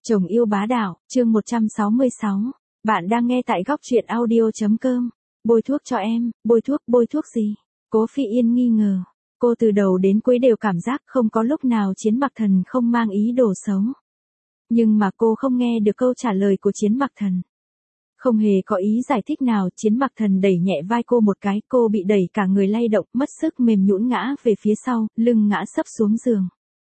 Chồng yêu bá đạo, chương 166. Bạn đang nghe tại góc truyện audio.com. Bôi thuốc cho em, bôi thuốc gì? Cố Phi Yên nghi ngờ. Cô từ đầu đến cuối đều cảm giác không có lúc nào Chiến Mặc Thần không mang ý đồ xấu. Nhưng mà cô không nghe được câu trả lời của Chiến Mặc Thần. Không hề có ý giải thích nào, Chiến Mặc Thần đẩy nhẹ vai cô một cái, cô bị đẩy cả người lay động, mất sức mềm nhũn ngã về phía sau, lưng ngã sấp xuống giường.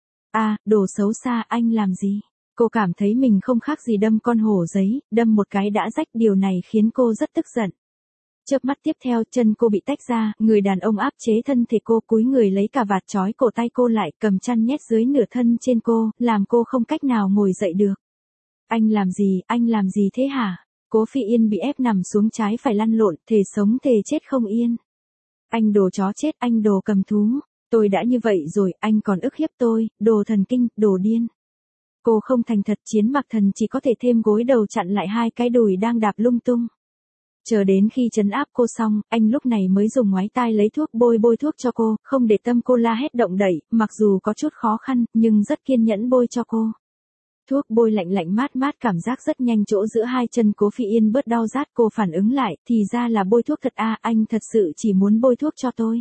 Đồ xấu xa, anh làm gì? Cô cảm thấy mình không khác gì đâm con hổ giấy, đâm một cái đã rách, điều này khiến cô rất tức giận. Chớp mắt tiếp theo, chân cô bị tách ra, người đàn ông áp chế thân thể cô, cúi người lấy cà vạt trói cổ tay cô lại, cầm chăn nhét dưới nửa thân trên cô, làm cô không cách nào ngồi dậy được. Anh làm gì thế hả? Cố Phi Yên bị ép nằm xuống trái phải lăn lộn, thề sống thề chết không yên. Anh đồ chó chết, anh đồ cầm thú. Tôi đã như vậy rồi, anh còn ức hiếp tôi, đồ thần kinh, đồ điên. Cô không thành thật, Chiến Mặc Thần chỉ có thể thêm gối đầu chặn lại hai cái đùi đang đạp lung tung. Chờ đến khi trấn áp cô xong, anh lúc này mới dùng ngoái tai lấy thuốc bôi thuốc cho cô, không để tâm cô la hét động đậy, mặc dù có chút khó khăn, nhưng rất kiên nhẫn bôi cho cô. Thuốc bôi lạnh mát, cảm giác rất nhanh, chỗ giữa hai chân Cố Phi Yên bớt đau rát, cô phản ứng lại, thì ra là bôi thuốc thật anh thật sự chỉ muốn bôi thuốc cho tôi.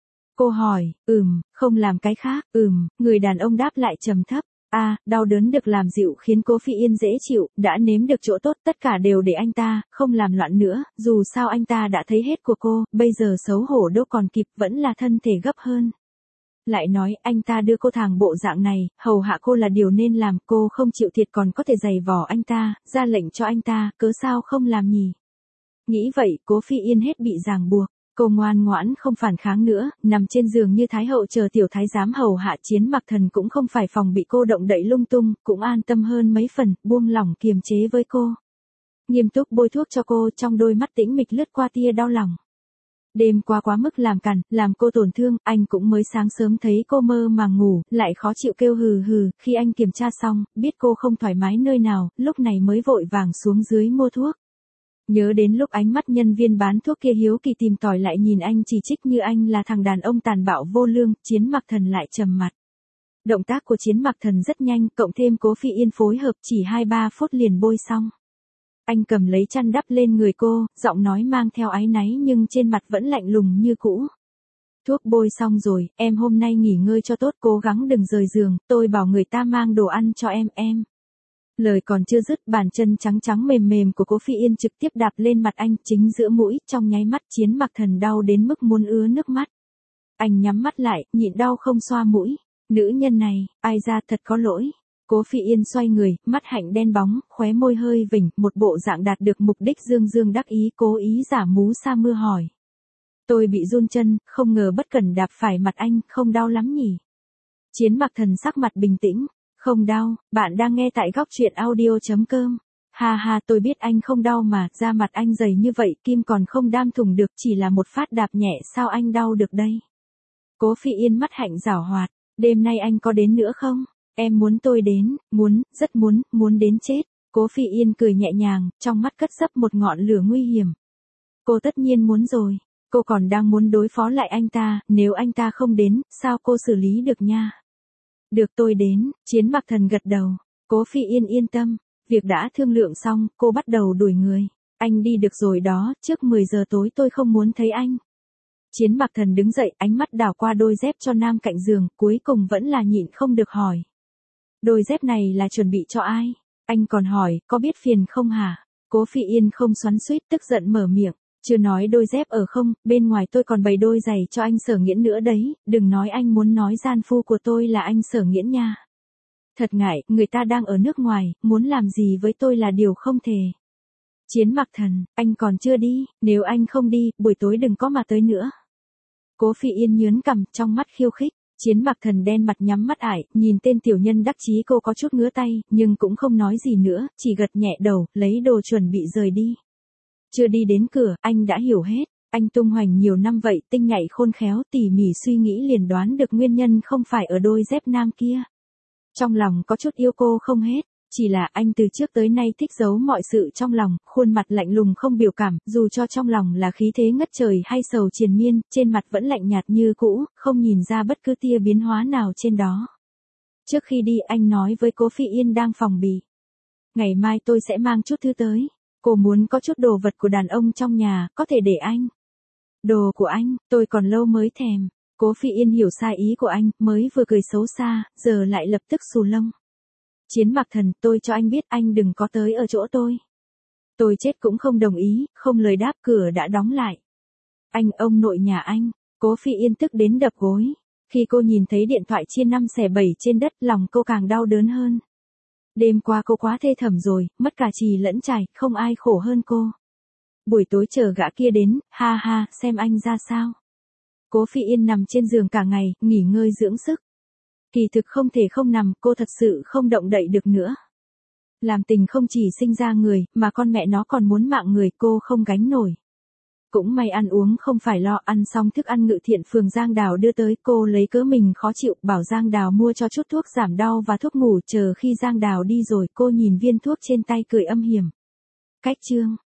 Cô hỏi, không làm cái khác, người đàn ông đáp lại trầm thấp. Đau đớn được làm dịu khiến Cố Phi Yên dễ chịu, đã nếm được chỗ tốt, tất cả đều để anh ta, không làm loạn nữa, dù sao anh ta đã thấy hết của cô, bây giờ xấu hổ đâu còn kịp, vẫn là thân thể gấp hơn. Lại nói, anh ta đưa cô thàng bộ dạng này, hầu hạ cô là điều nên làm, cô không chịu thiệt còn có thể giày vò anh ta, ra lệnh cho anh ta, cớ sao không làm nhỉ? Nghĩ vậy, Cố Phi Yên hết bị ràng buộc. Cô ngoan ngoãn không phản kháng nữa, nằm trên giường như thái hậu chờ tiểu thái giám hầu hạ. Chiến Mặc Thần cũng không phải phòng bị cô động đậy lung tung, cũng an tâm hơn mấy phần, buông lỏng kiềm chế với cô. Nghiêm túc bôi thuốc cho cô, trong đôi mắt tĩnh mịch lướt qua tia đau lòng. Đêm qua quá mức làm cằn, làm cô tổn thương, anh cũng mới sáng sớm thấy cô mơ màng ngủ, lại khó chịu kêu hừ, khi anh kiểm tra xong, biết cô không thoải mái nơi nào, lúc này mới vội vàng xuống dưới mua thuốc. Nhớ đến lúc ánh mắt nhân viên bán thuốc kia hiếu kỳ tìm tòi lại nhìn anh, chỉ trích như anh là thằng đàn ông tàn bạo vô lương, Chiến Mặc Thần lại trầm mặt. Động tác của Chiến Mặc Thần rất nhanh, cộng thêm Cố Phi Yên phối hợp, chỉ 2-3 phút liền bôi xong. Anh cầm lấy chăn đắp lên người cô, giọng nói mang theo áy náy nhưng trên mặt vẫn lạnh lùng như cũ. Thuốc bôi xong rồi, em hôm nay nghỉ ngơi cho tốt, cố gắng đừng rời giường, tôi bảo người ta mang đồ ăn cho em. Lời còn chưa dứt, bàn chân trắng mềm của Cố Phi Yên trực tiếp đạp lên mặt anh, chính giữa mũi, trong nháy mắt Chiến Mặc Thần đau đến mức muốn ứa nước mắt. Anh nhắm mắt lại, nhịn đau không xoa mũi. Nữ nhân này, ai ra thật có lỗi. Cố Phi Yên xoay người, mắt hạnh đen bóng, khóe môi hơi vỉnh, một bộ dạng đạt được mục đích dương đắc ý, cố ý giả mú sa mưa hỏi. Tôi bị run chân, không ngờ bất cẩn đạp phải mặt anh, không đau lắm nhỉ? Chiến Mặc Thần sắc mặt bình tĩnh. Không đau, bạn đang nghe tại góc truyện audio.com. Ha, tôi biết anh không đau mà, da mặt anh dày như vậy, kim còn không đam thủng được, chỉ là một phát đạp nhẹ sao anh đau được đây. Cố Phi Yên mắt hạnh giảo hoạt, đêm nay anh có đến nữa không? Em muốn tôi đến, rất muốn đến chết. Cố Phi Yên cười nhẹ nhàng, trong mắt cất dấp một ngọn lửa nguy hiểm. Cô tất nhiên muốn rồi, cô còn đang muốn đối phó lại anh ta, nếu anh ta không đến, sao cô xử lý được nha? Được, tôi đến. Chiến Mặc Thần gật đầu. Cố Phi Yên yên tâm. Việc đã thương lượng xong, cô bắt đầu đuổi người. Anh đi được rồi đó, trước 10 giờ tối tôi không muốn thấy anh. Chiến Mặc Thần đứng dậy, ánh mắt đảo qua đôi dép cho nam cạnh giường, cuối cùng vẫn là nhịn không được hỏi. Đôi dép này là chuẩn bị cho ai? Anh còn hỏi, có biết phiền không hả? Cố Phi Yên không xoắn xuýt, tức giận mở miệng. Chưa nói đôi dép ở không, bên ngoài tôi còn bày đôi giày cho anh Sở Nghiễn nữa đấy, đừng nói anh muốn nói gian phu của tôi là anh Sở Nghiễn nha. Thật ngại, người ta đang ở nước ngoài, muốn làm gì với tôi là điều không thể. Chiến Mặc Thần, anh còn chưa đi, nếu anh không đi, buổi tối đừng có mà tới nữa. Cố Phi Yên nhướng cằm, trong mắt khiêu khích. Chiến Mặc Thần đen mặt nhắm mắt ải, nhìn tên tiểu nhân đắc chí, cô có chút ngứa tay, nhưng cũng không nói gì nữa, chỉ gật nhẹ đầu, lấy đồ chuẩn bị rời đi. Chưa đi đến cửa, anh đã hiểu hết. Anh tung hoành nhiều năm vậy, tinh nhạy khôn khéo, tỉ mỉ suy nghĩ liền đoán được nguyên nhân không phải ở đôi dép nam kia. Trong lòng có chút yêu cô không hết, chỉ là anh từ trước tới nay thích giấu mọi sự trong lòng, khuôn mặt lạnh lùng không biểu cảm, dù cho trong lòng là khí thế ngất trời hay sầu triền miên, trên mặt vẫn lạnh nhạt như cũ, không nhìn ra bất cứ tia biến hóa nào trên đó. Trước khi đi anh nói với Cố Phi Yên đang phòng bị. ngày mai tôi sẽ mang chút thứ tới. Cô muốn có chút đồ vật của đàn ông trong nhà, có thể để anh. Đồ của anh, tôi còn lâu mới thèm. Cố Phi Yên hiểu sai ý của anh, mới vừa cười xấu xa, giờ lại lập tức xù lông. Chiến Mặc Thần, tôi cho anh biết anh đừng có tới ở chỗ tôi. Tôi chết cũng không đồng ý, không lời đáp, cửa đã đóng lại. Ông nội nhà anh, Cố Phi Yên tức đến đập gối. Khi cô nhìn thấy điện thoại chia 5 xẻ 7 trên đất, lòng cô càng đau đớn hơn. Đêm qua cô quá thê thảm rồi, mất cả chì lẫn chài, không ai khổ hơn cô. Buổi tối chờ gã kia đến, ha ha, xem anh ra sao. Cố Phi Yên nằm trên giường cả ngày, nghỉ ngơi dưỡng sức. Kỳ thực không thể không nằm, cô thật sự không động đậy được nữa. Làm tình không chỉ sinh ra người, mà con mẹ nó còn muốn mạng người, cô không gánh nổi. Cũng may ăn uống không phải lo, ăn xong thức ăn Ngự Thiện phường Giang Đào đưa tới, cô lấy cớ mình khó chịu, bảo Giang Đào mua cho chút thuốc giảm đau và thuốc ngủ, chờ khi Giang Đào đi rồi, cô nhìn viên thuốc trên tay cười âm hiểm. Cách chương